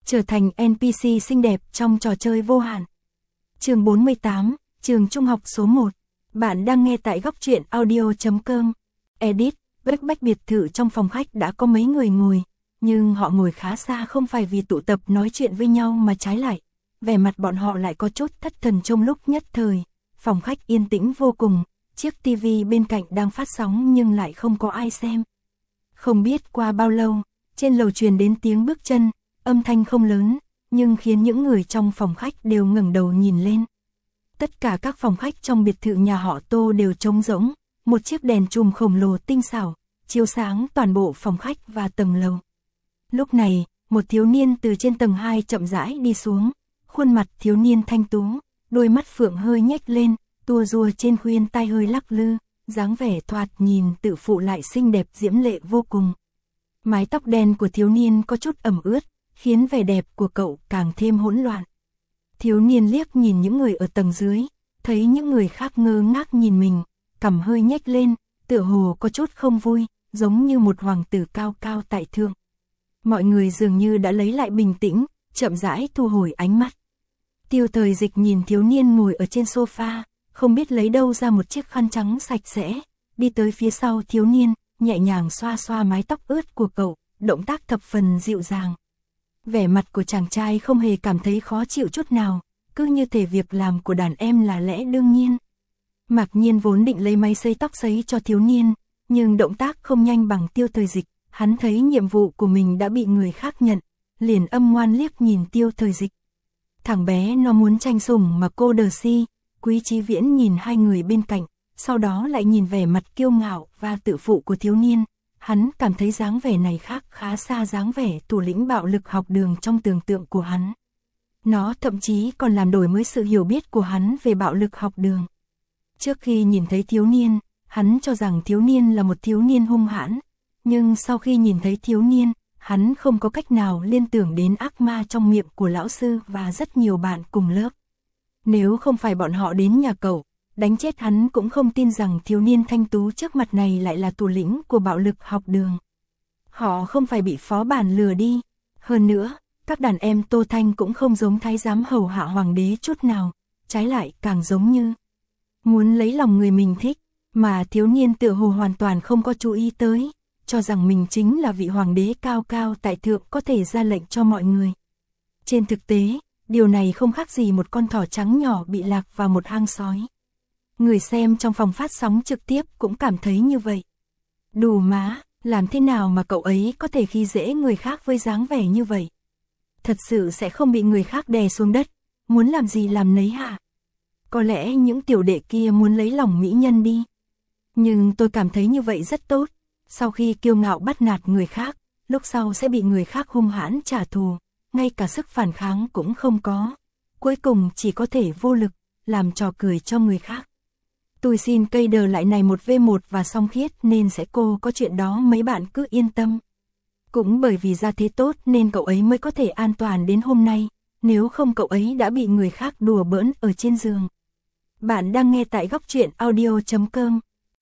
trở thành NPC xinh đẹp trong trò chơi vô hạn. Chương 48, trường trung học số 1. Bạn đang nghe tại góc truyện audio.com. Edit, bách biệt thự trong phòng khách đã có mấy người ngồi, nhưng họ ngồi khá xa không phải vì tụ tập nói chuyện với nhau mà trái lại. Vẻ mặt bọn họ lại có chút thất thần trong lúc nhất thời. Phòng khách yên tĩnh vô cùng, chiếc tivi bên cạnh đang phát sóng nhưng lại không có ai xem. Không biết qua bao lâu, trên lầu truyền đến tiếng bước chân, âm thanh không lớn, nhưng khiến những người trong phòng khách đều ngẩng đầu nhìn lên. Tất cả các phòng khách trong biệt thự nhà họ Tô đều trống rỗng, một chiếc đèn chùm khổng lồ tinh xảo, chiếu sáng toàn bộ phòng khách và tầng lầu. Lúc này, một thiếu niên từ trên tầng 2 chậm rãi đi xuống, khuôn mặt thiếu niên thanh tú, đôi mắt phượng hơi nhếch lên, tua rua trên khuyên tai hơi lắc lư, dáng vẻ thoạt nhìn tự phụ lại xinh đẹp diễm lệ vô cùng. Mái tóc đen của thiếu niên có chút ẩm ướt, khiến vẻ đẹp của cậu càng thêm hỗn loạn. Thiếu niên liếc nhìn những người ở tầng dưới, thấy những người khác ngơ ngác nhìn mình, cằm hơi nhếch lên, tựa hồ có chút không vui, giống như một hoàng tử cao cao tại thượng. Mọi người dường như đã lấy lại bình tĩnh, chậm rãi thu hồi ánh mắt. Tiêu Thời Dịch nhìn thiếu niên ngồi ở trên sofa, không biết lấy đâu ra một chiếc khăn trắng sạch sẽ, đi tới phía sau thiếu niên, nhẹ nhàng xoa xoa mái tóc ướt của cậu, động tác thập phần dịu dàng. Vẻ mặt của chàng trai không hề cảm thấy khó chịu chút nào, cứ như thể việc làm của đàn em là lẽ đương nhiên. Mạc Nhiên vốn định lấy máy sấy tóc sấy cho thiếu niên, nhưng động tác không nhanh bằng Tiêu Thời Dịch, hắn thấy nhiệm vụ của mình đã bị người khác nhận, liền âm ngoan liếc nhìn Tiêu Thời Dịch. Thằng bé nó muốn tranh sủng mà cô đờ si. Quý Chí Viễn nhìn hai người bên cạnh, sau đó lại nhìn vẻ mặt kiêu ngạo và tự phụ của thiếu niên, hắn cảm thấy dáng vẻ này khác khá xa dáng vẻ thủ lĩnh bạo lực học đường trong tưởng tượng của hắn. Nó thậm chí còn làm đổi mới sự hiểu biết của hắn về bạo lực học đường. Trước khi nhìn thấy thiếu niên, hắn cho rằng thiếu niên là một thiếu niên hung hãn, nhưng sau khi nhìn thấy thiếu niên, hắn không có cách nào liên tưởng đến ác ma trong miệng của lão sư và rất nhiều bạn cùng lớp. Nếu không phải bọn họ đến nhà cậu, đánh chết hắn cũng không tin rằng thiếu niên thanh tú trước mặt này lại là thủ lĩnh của bạo lực học đường. Họ không phải bị phó bản lừa đi. Hơn nữa, các đàn em Tô Thanh cũng không giống thái giám hầu hạ hoàng đế chút nào, trái lại càng giống như muốn lấy lòng người mình thích, mà thiếu niên tựa hồ hoàn toàn không có chú ý tới, cho rằng mình chính là vị hoàng đế cao cao tại thượng có thể ra lệnh cho mọi người. Trên thực tế, điều này không khác gì một con thỏ trắng nhỏ bị lạc vào một hang sói. Người xem trong phòng phát sóng trực tiếp cũng cảm thấy như vậy. Đù má, làm thế nào mà cậu ấy có thể khi dễ người khác với dáng vẻ như vậy? Thật sự sẽ không bị người khác đè xuống đất, muốn làm gì làm nấy hả? Có lẽ những tiểu đệ kia muốn lấy lòng mỹ nhân đi. Nhưng tôi cảm thấy như vậy rất tốt. Sau khi kiêu ngạo bắt nạt người khác, lúc sau sẽ bị người khác hung hãn trả thù, ngay cả sức phản kháng cũng không có. Cuối cùng chỉ có thể vô lực, làm trò cười cho người khác. Tôi xin cây đờ lại này 1v1 và song khiết nên sẽ cô có chuyện đó mấy bạn cứ yên tâm. Cũng bởi vì ra thế tốt nên cậu ấy mới có thể an toàn đến hôm nay, nếu không cậu ấy đã bị người khác đùa bỡn ở trên giường. Bạn đang nghe tại góc truyện audio.com.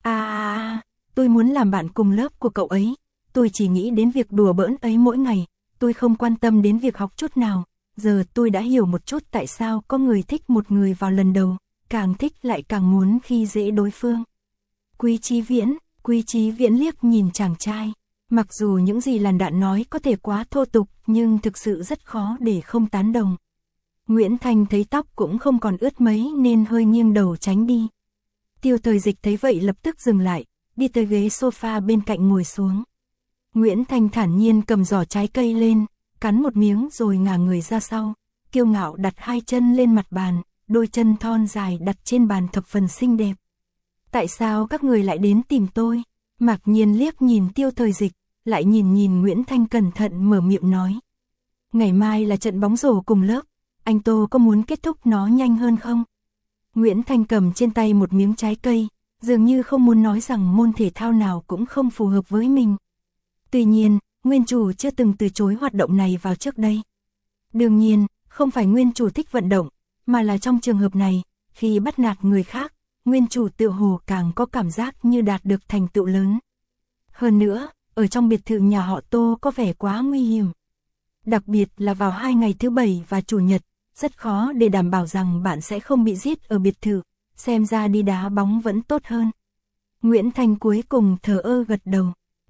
Tôi muốn làm bạn cùng lớp của cậu ấy, tôi chỉ nghĩ đến việc đùa bỡn ấy mỗi ngày, tôi không quan tâm đến việc học chút nào, giờ tôi đã hiểu một chút tại sao có người thích một người vào lần đầu, càng thích lại càng muốn khi dễ đối phương. Quý Chí Viễn liếc nhìn chàng trai, mặc dù những gì làn đạn nói có thể quá thô tục nhưng thực sự rất khó để không tán đồng. Nguyễn Thanh thấy tóc cũng không còn ướt mấy nên hơi nghiêng đầu tránh đi. Tiêu Thời Dịch thấy vậy lập tức dừng lại, đi tới ghế sofa bên cạnh ngồi xuống. Nguyễn Thanh thản nhiên cầm giỏ trái cây lên, cắn một miếng rồi ngả người ra sau, kiêu ngạo đặt hai chân lên mặt bàn, đôi chân thon dài đặt trên bàn thập phần xinh đẹp. Tại sao các người lại đến tìm tôi? Mạc Nhiên liếc nhìn Tiêu Thời Dịch, lại nhìn Nguyễn Thanh cẩn thận mở miệng nói. Ngày mai là trận bóng rổ cùng lớp, anh Tô có muốn kết thúc nó nhanh hơn không? Nguyễn Thanh cầm trên tay một miếng trái cây, dường như không muốn nói rằng môn thể thao nào cũng không phù hợp với mình. Tuy nhiên, nguyên chủ chưa từng từ chối hoạt động này vào trước đây. Đương nhiên, không phải nguyên chủ thích vận động, mà là trong trường hợp này, khi bắt nạt người khác, nguyên chủ tựa hồ càng có cảm giác như đạt được thành tựu lớn. Hơn nữa, ở trong biệt thự nhà họ Tô có vẻ quá nguy hiểm. Đặc biệt là vào 2 ngày thứ Bảy và Chủ nhật, rất khó để đảm bảo rằng bạn sẽ không bị giết ở biệt thự, xem ra đi đá bóng vẫn tốt hơn. Nguyễn Thanh cuối cùng thờ ơ gật đầu.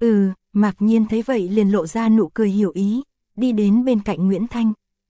Mạc Nhiên thấy vậy liền lộ ra nụ cười hiểu ý, đi đến bên cạnh Nguyễn Thanh.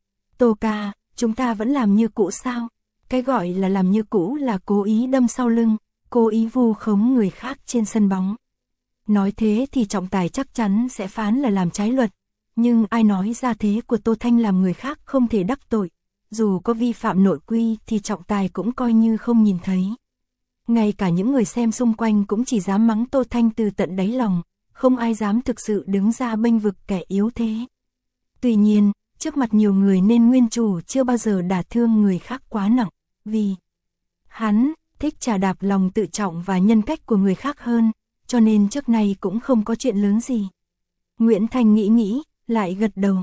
Tô ca, chúng ta vẫn làm như cũ sao? Cái gọi là làm như cũ là cố ý đâm sau lưng, cố ý vu khống người khác trên sân bóng. Nói thế thì trọng tài chắc chắn sẽ phán là làm trái luật, nhưng ai nói ra thế của Tô Thanh làm người khác không thể đắc tội, dù có vi phạm nội quy thì trọng tài cũng coi như không nhìn thấy. Ngay cả những người xem xung quanh cũng chỉ dám mắng Tô Thanh từ tận đáy lòng, không ai dám thực sự đứng ra bênh vực kẻ yếu thế. Tuy nhiên, trước mặt nhiều người nên nguyên chủ chưa bao giờ đả thương người khác quá nặng, vì hắn thích trà đạp lòng tự trọng và nhân cách của người khác hơn, cho nên trước nay cũng không có chuyện lớn gì. Nguyễn Thanh nghĩ, lại gật đầu.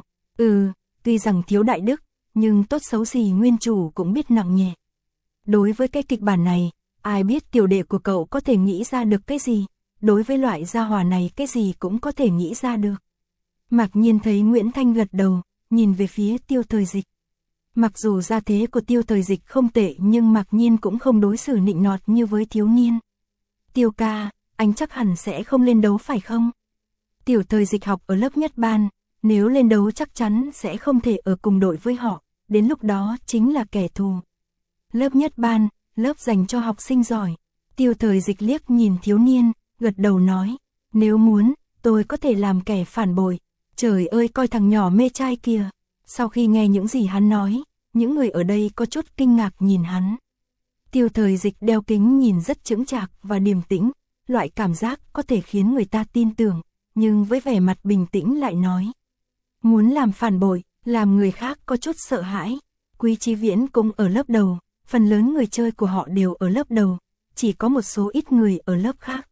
Tuy rằng thiếu đại đức, nhưng tốt xấu gì nguyên chủ cũng biết nặng nhẹ. Đối với cái kịch bản này, ai biết tiểu đệ của cậu có thể nghĩ ra được cái gì, đối với loại gia hỏa này cái gì cũng có thể nghĩ ra được. Mạc Nhiên thấy Nguyễn Thanh gật đầu, nhìn về phía Tiêu Thời Dịch. Mặc dù gia thế của Tiêu Thời Dịch không tệ nhưng Mạc Nhiên cũng không đối xử nịnh nọt như với thiếu niên. Tiêu ca, anh chắc hẳn sẽ không lên đấu phải không? Tiểu Thời Dịch học ở lớp nhất ban, nếu lên đấu chắc chắn sẽ không thể ở cùng đội với họ, đến lúc đó chính là kẻ thù. Lớp nhất ban, lớp dành cho học sinh giỏi. Tiêu Thời Dịch liếc nhìn thiếu niên, gật đầu nói, nếu muốn, tôi có thể làm kẻ phản bội. Trời ơi coi thằng nhỏ mê trai kìa. Sau khi nghe những gì hắn nói, những người ở đây có chút kinh ngạc nhìn hắn. Tiêu Thời Dịch đeo kính nhìn rất chững chạc và điềm tĩnh, loại cảm giác có thể khiến người ta tin tưởng, nhưng với vẻ mặt bình tĩnh lại nói. Muốn làm phản bội, làm người khác có chút sợ hãi. Quý Chí Viễn cũng ở lớp đầu, phần lớn người chơi của họ đều ở lớp đầu, chỉ có một số ít người ở lớp khác.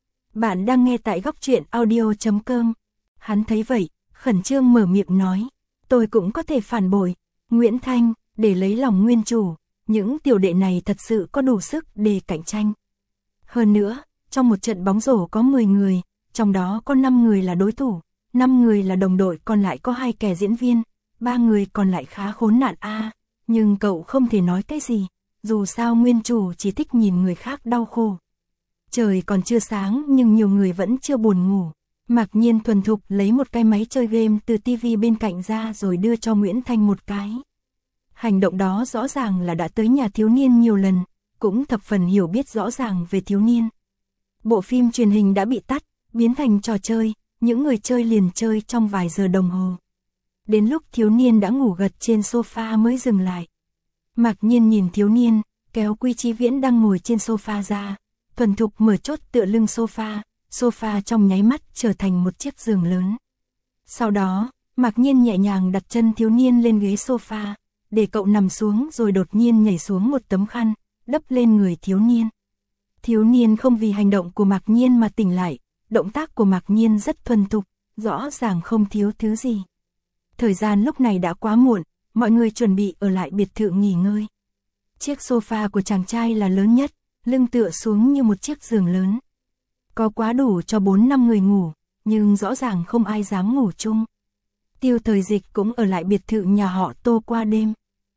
Bạn đang nghe tại góc truyện audio.com. Hắn thấy vậy, khẩn trương mở miệng nói, tôi cũng có thể phản bội. Nguyễn Thanh, để lấy lòng nguyên chủ, những tiểu đệ này thật sự có đủ sức để cạnh tranh. Hơn nữa, trong một trận bóng rổ có 10 người, trong đó có 5 người là đối thủ, 5 người là đồng đội, còn lại có 2 kẻ diễn viên, 3 người còn lại khá khốn nạn nhưng cậu không thể nói cái gì, dù sao nguyên chủ chỉ thích nhìn người khác đau khổ. Trời còn chưa sáng nhưng nhiều người vẫn chưa buồn ngủ. Mạc Nhiên thuần thục lấy một cái máy chơi game từ tivi bên cạnh ra rồi đưa cho Nguyễn Thanh một cái. Hành động đó rõ ràng là đã tới nhà thiếu niên nhiều lần, cũng thập phần hiểu biết rõ ràng về thiếu niên. Bộ phim truyền hình đã bị tắt, biến thành trò chơi, những người chơi liền chơi trong vài giờ đồng hồ. Đến lúc thiếu niên đã ngủ gật trên sofa mới dừng lại. Mạc Nhiên nhìn thiếu niên, kéo Quý Chí Viễn đang ngồi trên sofa ra, thuần thục mở chốt tựa lưng sofa, sofa trong nháy mắt trở thành một chiếc giường lớn. Sau đó, Mạc Nhiên nhẹ nhàng đặt chân thiếu niên lên ghế sofa, để cậu nằm xuống rồi đột nhiên nhảy xuống một tấm khăn, đắp lên người thiếu niên. Thiếu niên không vì hành động của Mạc Nhiên mà tỉnh lại, động tác của Mạc Nhiên rất thuần thục, rõ ràng không thiếu thứ gì. Thời gian lúc này đã quá muộn, mọi người chuẩn bị ở lại biệt thự nghỉ ngơi. Chiếc sofa của chàng trai là lớn nhất, lưng tựa xuống như một chiếc giường lớn. Có quá đủ cho 4-5 người ngủ, nhưng rõ ràng không ai dám ngủ chung. Tiêu Thời Dịch cũng ở lại biệt thự nhà họ Tô qua đêm.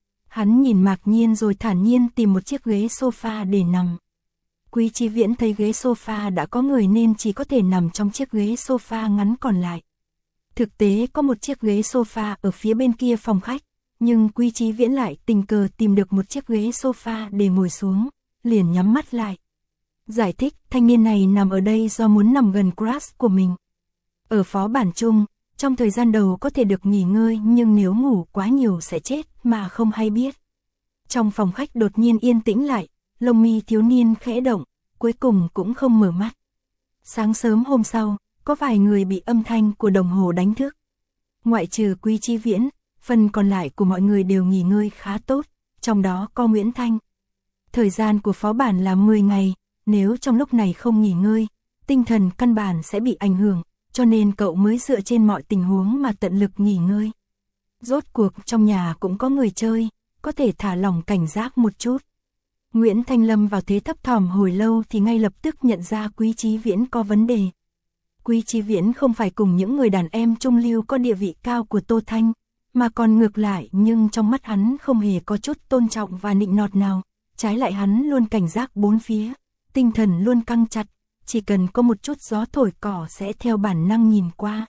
Hắn nhìn Mạc Nhiên rồi thản nhiên tìm một chiếc ghế sofa để nằm. Quý Chí Viễn thấy ghế sofa đã có người nên chỉ có thể nằm trong chiếc ghế sofa ngắn còn lại. Thực tế có một chiếc ghế sofa ở phía bên kia phòng khách, nhưng Quý Chí Viễn lại tình cờ tìm được một chiếc ghế sofa để ngồi xuống, liền nhắm mắt lại. Giải thích, thanh niên này nằm ở đây do muốn nằm gần crush của mình. Ở phó bản chung, trong thời gian đầu có thể được nghỉ ngơi nhưng nếu ngủ quá nhiều sẽ chết mà không hay biết. Trong phòng khách đột nhiên yên tĩnh lại, lông mi thiếu niên khẽ động, cuối cùng cũng không mở mắt. Sáng sớm hôm sau, có vài người bị âm thanh của đồng hồ đánh thức. Ngoại trừ Quý Chí Viễn, phần còn lại của mọi người đều nghỉ ngơi khá tốt, trong đó có Nguyễn Thanh. Thời gian của phó bản là 10 ngày, nếu trong lúc này không nghỉ ngơi, tinh thần căn bản sẽ bị ảnh hưởng, cho nên cậu mới dựa trên mọi tình huống mà tận lực nghỉ ngơi. Rốt cuộc trong nhà cũng có người chơi, có thể thả lỏng cảnh giác một chút. Nguyễn Thanh lâm vào thế thấp thỏm hồi lâu thì ngay lập tức nhận ra Quý Chí Viễn có vấn đề. Quý Chí Viễn không phải cùng những người đàn em trung lưu có địa vị cao của Tô Thanh, mà còn ngược lại, nhưng trong mắt hắn không hề có chút tôn trọng và nịnh nọt nào, trái lại hắn luôn cảnh giác bốn phía, tinh thần luôn căng chặt, chỉ cần có một chút gió thổi cỏ sẽ theo bản năng nhìn qua.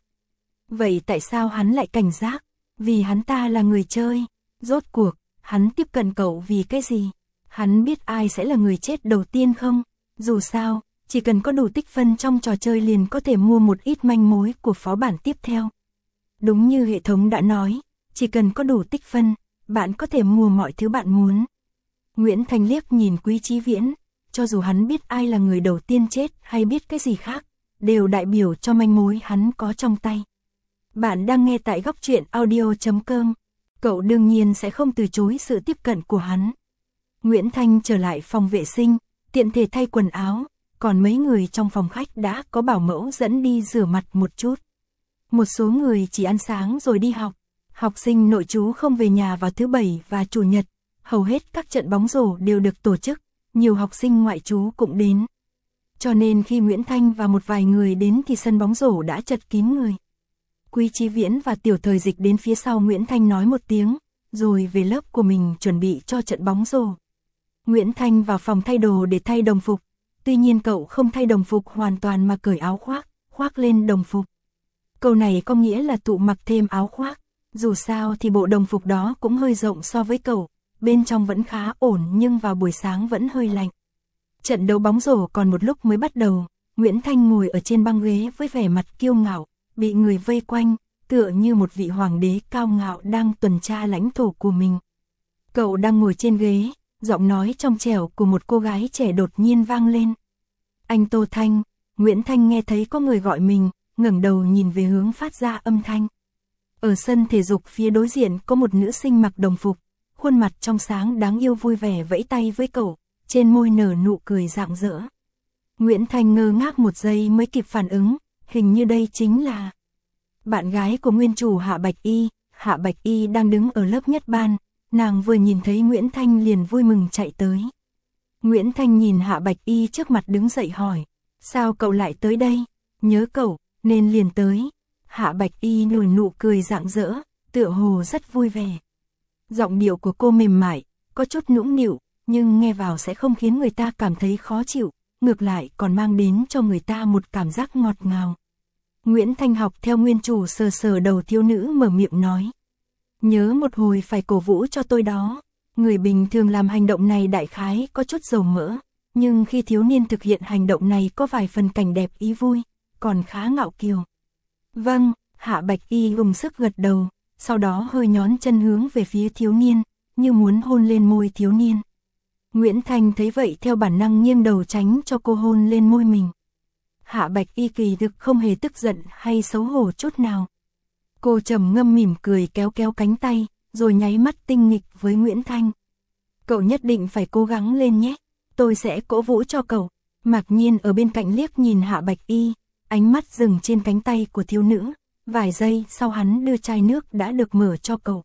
Vậy tại sao hắn lại cảnh giác? Vì hắn ta là người chơi, rốt cuộc, hắn tiếp cận cậu vì cái gì? Hắn biết ai sẽ là người chết đầu tiên không? Dù sao, chỉ cần có đủ tích phân trong trò chơi liền có thể mua một ít manh mối của phó bản tiếp theo. Đúng như hệ thống đã nói, chỉ cần có đủ tích phân, bạn có thể mua mọi thứ bạn muốn. Nguyễn Thanh liếc nhìn Quý Chí Viễn, cho dù hắn biết ai là người đầu tiên chết hay biết cái gì khác, đều đại biểu cho manh mối hắn có trong tay. Bạn đang nghe tại góc truyện audio.com, cậu đương nhiên sẽ không từ chối sự tiếp cận của hắn. Nguyễn Thanh trở lại phòng vệ sinh, tiện thể thay quần áo, còn mấy người trong phòng khách đã có bảo mẫu dẫn đi rửa mặt một chút. Một số người chỉ ăn sáng rồi đi học, học sinh nội trú không về nhà vào thứ Bảy và Chủ nhật, hầu hết các trận bóng rổ đều được tổ chức, nhiều học sinh ngoại trú cũng đến. Cho nên khi Nguyễn Thanh và một vài người đến thì sân bóng rổ đã chật kín người. Quý Chí Viễn và Tiểu Thời Dịch đến phía sau Nguyễn Thanh nói một tiếng, rồi về lớp của mình chuẩn bị cho trận bóng rổ. Nguyễn Thanh vào phòng thay đồ để thay đồng phục, tuy nhiên cậu không thay đồng phục hoàn toàn mà cởi áo khoác lên đồng phục. Câu này có nghĩa là tụ mặc thêm áo khoác, dù sao thì bộ đồng phục đó cũng hơi rộng so với cậu, bên trong vẫn khá ổn nhưng vào buổi sáng vẫn hơi lạnh. Trận đấu bóng rổ còn một lúc mới bắt đầu, Nguyễn Thanh ngồi ở trên băng ghế với vẻ mặt kiêu ngạo, bị người vây quanh, tựa như một vị hoàng đế cao ngạo đang tuần tra lãnh thổ của mình. Cậu đang ngồi trên ghế, giọng nói trong trẻo của một cô gái trẻ đột nhiên vang lên. Anh Tô Thanh. Nguyễn Thanh nghe thấy có người gọi mình, ngẩng đầu nhìn về hướng phát ra âm thanh. Ở sân thể dục phía đối diện có một nữ sinh mặc đồng phục, khuôn mặt trong sáng đáng yêu vui vẻ vẫy tay với cậu, trên môi nở nụ cười rạng rỡ. Nguyễn Thanh ngơ ngác một giây mới kịp phản ứng, hình như đây chính là bạn gái của nguyên chủ Hạ Bạch Y. Hạ Bạch Y đang đứng ở lớp nhất ban, nàng vừa nhìn thấy Nguyễn Thanh liền vui mừng chạy tới. Nguyễn Thanh nhìn Hạ Bạch Y trước mặt đứng dậy hỏi, sao cậu lại tới đây? Nhớ cậu, nên liền tới. Hạ Bạch Y nở nụ cười rạng rỡ, tựa hồ rất vui vẻ. Giọng điệu của cô mềm mại, có chút nũng nịu, nhưng nghe vào sẽ không khiến người ta cảm thấy khó chịu, ngược lại còn mang đến cho người ta một cảm giác ngọt ngào. Nguyễn Thanh học theo nguyên chủ sờ sờ đầu thiếu nữ mở miệng nói. Nhớ một hồi phải cổ vũ cho tôi đó. Người bình thường làm hành động này đại khái có chút dầu mỡ, nhưng khi thiếu niên thực hiện hành động này có vài phần cảnh đẹp ý vui, còn khá ngạo kiều. Vâng, Hạ Bạch Y dùng sức gật đầu, sau đó hơi nhón chân hướng về phía thiếu niên, như muốn hôn lên môi thiếu niên. Nguyễn Thanh thấy vậy theo bản năng nghiêng đầu tránh cho cô hôn lên môi mình. Hạ Bạch Y kỳ thực không hề tức giận hay xấu hổ chút nào. Cô trầm ngâm mỉm cười kéo kéo cánh tay, rồi nháy mắt tinh nghịch với Nguyễn Thanh. Cậu nhất định phải cố gắng lên nhé, tôi sẽ cổ vũ cho cậu. Mạc Nhiên ở bên cạnh liếc nhìn Hạ Bạch Y, ánh mắt dừng trên cánh tay của thiếu nữ, vài giây sau hắn đưa chai nước đã được mở cho cậu.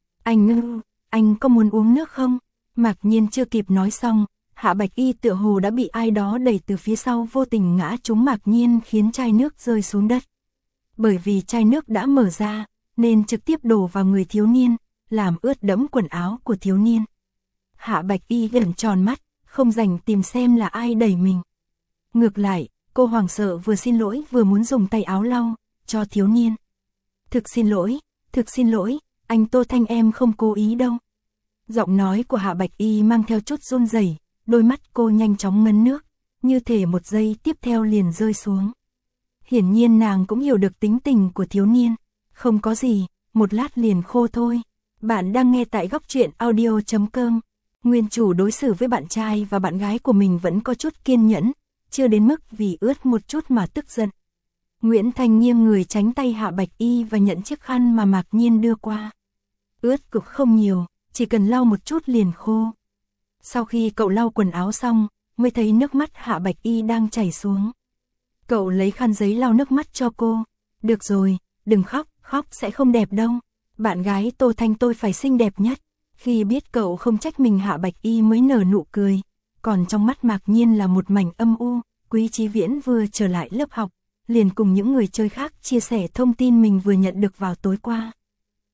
Anh có muốn uống nước không? Mạc Nhiên chưa kịp nói xong, Hạ Bạch Y tựa hồ đã bị ai đó đẩy từ phía sau vô tình ngã trúng Mạc Nhiên khiến chai nước rơi xuống đất. Bởi vì chai nước đã mở ra, nên trực tiếp đổ vào người thiếu niên, làm ướt đẫm quần áo của thiếu niên. Hạ Bạch Y gần tròn mắt, không rảnh tìm xem là ai đẩy mình. Ngược lại, cô hoảng sợ vừa xin lỗi vừa muốn dùng tay áo lau cho thiếu niên. Thực xin lỗi, anh Tô Thanh em không cố ý đâu. Giọng nói của Hạ Bạch Y mang theo chút run rẩy, đôi mắt cô nhanh chóng ngấn nước, như thể một giây tiếp theo liền rơi xuống. Hiển nhiên nàng cũng hiểu được tính tình của thiếu niên, không có gì, một lát liền khô thôi. Bạn đang nghe tại góc truyện audio.com. Nguyên chủ đối xử với bạn trai và bạn gái của mình vẫn có chút kiên nhẫn, chưa đến mức vì ướt một chút mà tức giận. Nguyễn Thanh nghiêng người tránh tay Hạ Bạch Y và nhận chiếc khăn mà Mạc Nhiên đưa qua. Ướt cực không nhiều, chỉ cần lau một chút liền khô. Sau khi cậu lau quần áo xong, mới thấy nước mắt Hạ Bạch Y đang chảy xuống. Cậu lấy khăn giấy lau nước mắt cho cô. Được rồi, đừng khóc, khóc sẽ không đẹp đâu. Bạn gái Tô Thanh tôi phải xinh đẹp nhất. Khi biết cậu không trách mình Hạ Bạch Y mới nở nụ cười. Còn trong mắt Mạc Nhiên là một mảnh âm u. Quý Chí Viễn vừa trở lại lớp học, liền cùng những người chơi khác chia sẻ thông tin mình vừa nhận được vào tối qua.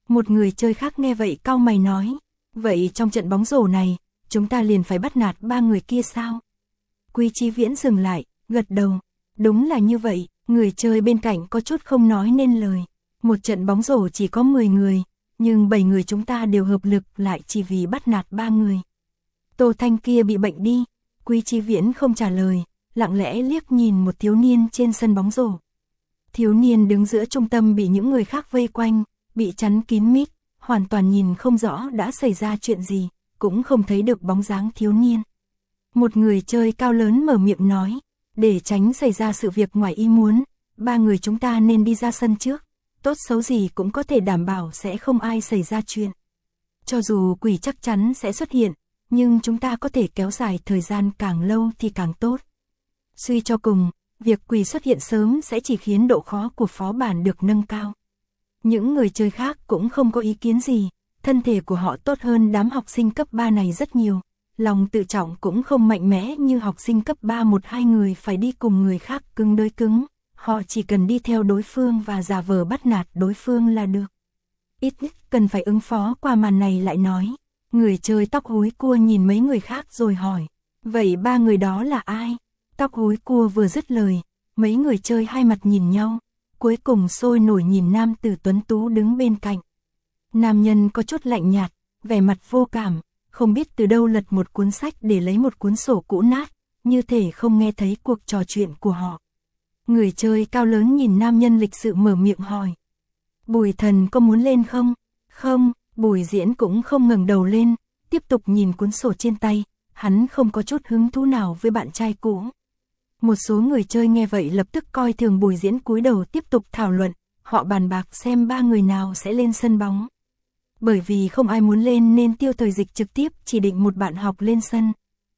Một người chơi khác nghe vậy cau mày nói, vậy trong trận bóng rổ này, chúng ta liền phải bắt nạt ba người kia sao? Quý Chí Viễn dừng lại, gật đầu, đúng là như vậy, người chơi bên cạnh có chút không nói nên lời. Một trận bóng rổ chỉ có 10 người, nhưng 7 người chúng ta đều hợp lực lại chỉ vì bắt nạt 3 người. Tô Thanh kia bị bệnh đi, Quý Chí Viễn không trả lời, lặng lẽ liếc nhìn một thiếu niên trên sân bóng rổ. Thiếu niên đứng giữa trung tâm bị những người khác vây quanh, bị chắn kín mít, hoàn toàn nhìn không rõ đã xảy ra chuyện gì, cũng không thấy được bóng dáng thiếu niên. Một người chơi cao lớn mở miệng nói, để tránh xảy ra sự việc ngoài ý muốn, 3 người chúng ta nên đi ra sân trước, tốt xấu gì cũng có thể đảm bảo sẽ không ai xảy ra chuyện. Cho dù quỷ chắc chắn sẽ xuất hiện, nhưng chúng ta có thể kéo dài thời gian càng lâu thì càng tốt. Suy cho cùng, việc quỷ xuất hiện sớm sẽ chỉ khiến độ khó của phó bản được nâng cao. Những người chơi khác cũng không có ý kiến gì, thân thể của họ tốt hơn đám học sinh cấp 3 này rất nhiều. Lòng tự trọng cũng không mạnh mẽ như học sinh cấp 3 1-2 người phải đi cùng người khác cứng đối cứng. Họ chỉ cần đi theo đối phương và giả vờ bắt nạt đối phương là được. Ít nhất cần phải ứng phó qua màn này lại nói. Người chơi tóc húi cua nhìn mấy người khác rồi hỏi, vậy 3 người đó là ai? Tóc húi cua vừa dứt lời, mấy người chơi hai mặt nhìn nhau, cuối cùng sôi nổi nhìn nam tử tuấn tú đứng bên cạnh. Nam nhân có chút lạnh nhạt, vẻ mặt vô cảm, không biết từ đâu lật một cuốn sách để lấy một cuốn sổ cũ nát, như thể không nghe thấy cuộc trò chuyện của họ. Người chơi cao lớn nhìn nam nhân lịch sự mở miệng hỏi, Bùi Thần có muốn lên không? Không, Bùi Diễn cũng không ngẩng đầu lên, tiếp tục nhìn cuốn sổ trên tay, hắn không có chút hứng thú nào với bạn trai cũ. Một số người chơi nghe vậy lập tức coi thường Bùi Diễn, cúi đầu tiếp tục thảo luận, họ bàn bạc xem 3 người nào sẽ lên sân bóng. Bởi vì không ai muốn lên nên Tiêu Thời Dịch trực tiếp chỉ định một bạn học lên sân.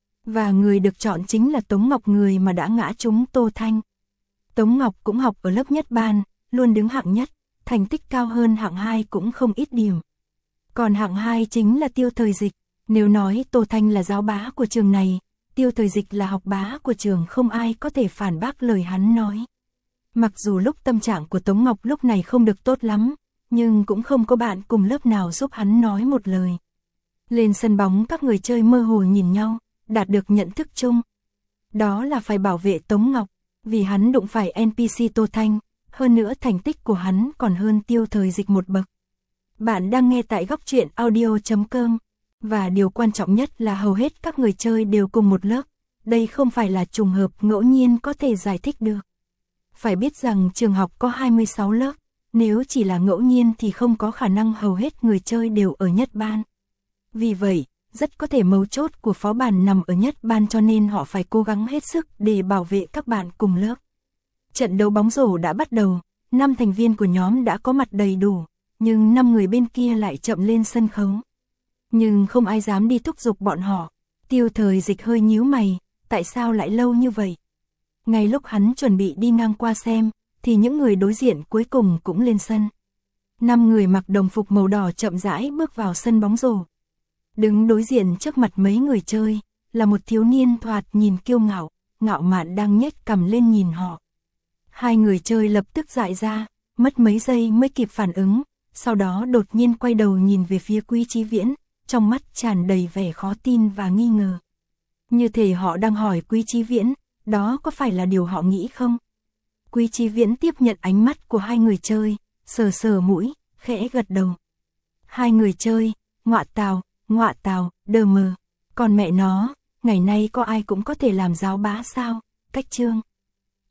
Và người được chọn chính là Tống Ngọc, người mà đã ngã trúng Tô Thanh. Tống Ngọc cũng học ở lớp nhất ban, luôn đứng hạng nhất, thành tích cao hơn hạng 2 cũng không ít điểm. Còn hạng 2 chính là Tiêu Thời Dịch, nếu nói Tô Thanh là giáo bá của trường này, Tiêu Thời Dịch là học bá của trường, không ai có thể phản bác lời hắn nói. Mặc dù lúc tâm trạng của Tống Ngọc lúc này không được tốt lắm, nhưng cũng không có bạn cùng lớp nào giúp hắn nói một lời. Lên sân bóng các người chơi mơ hồ nhìn nhau, đạt được nhận thức chung. Đó là phải bảo vệ Tống Ngọc, vì hắn đụng phải NPC Tô Thanh, hơn nữa thành tích của hắn còn hơn Tiêu Thời Dịch một bậc. Bạn đang nghe tại góc truyện audio.com, và điều quan trọng nhất là hầu hết các người chơi đều cùng một lớp, đây không phải là trùng hợp ngẫu nhiên có thể giải thích được. Phải biết rằng trường học có 26 lớp, nếu chỉ là ngẫu nhiên thì không có khả năng hầu hết người chơi đều ở nhất ban. Vì vậy, rất có thể mấu chốt của phó bản nằm ở nhất ban, cho nên họ phải cố gắng hết sức để bảo vệ các bạn cùng lớp. Trận đấu bóng rổ đã bắt đầu, 5 thành viên của nhóm đã có mặt đầy đủ, nhưng 5 người bên kia lại chậm lên sân khấu. Nhưng không ai dám đi thúc giục bọn họ. Tiêu Thời Dịch hơi nhíu mày, tại sao lại lâu như vậy? Ngay lúc hắn chuẩn bị đi ngang qua xem, thì những người đối diện cuối cùng cũng lên sân. 5 người mặc đồng phục màu đỏ chậm rãi bước vào sân bóng rổ. Đứng đối diện trước mặt mấy người chơi, là một thiếu niên thoạt nhìn kiêu ngạo, ngạo mạn đang nhếch cằm lên nhìn họ. Hai người chơi lập tức dại ra, mất mấy giây mới kịp phản ứng, sau đó đột nhiên quay đầu nhìn về phía Quý Chí Viễn, trong mắt tràn đầy vẻ khó tin và nghi ngờ. Như thể họ đang hỏi Quý Chí Viễn, đó có phải là điều họ nghĩ không? Quý Chí Viễn tiếp nhận ánh mắt của hai người chơi, sờ sờ mũi, khẽ gật đầu. Hai người chơi, ngọa tào, đờ mờ. Còn mẹ nó, ngày nay có ai cũng có thể làm giáo bá sao? Cách chương.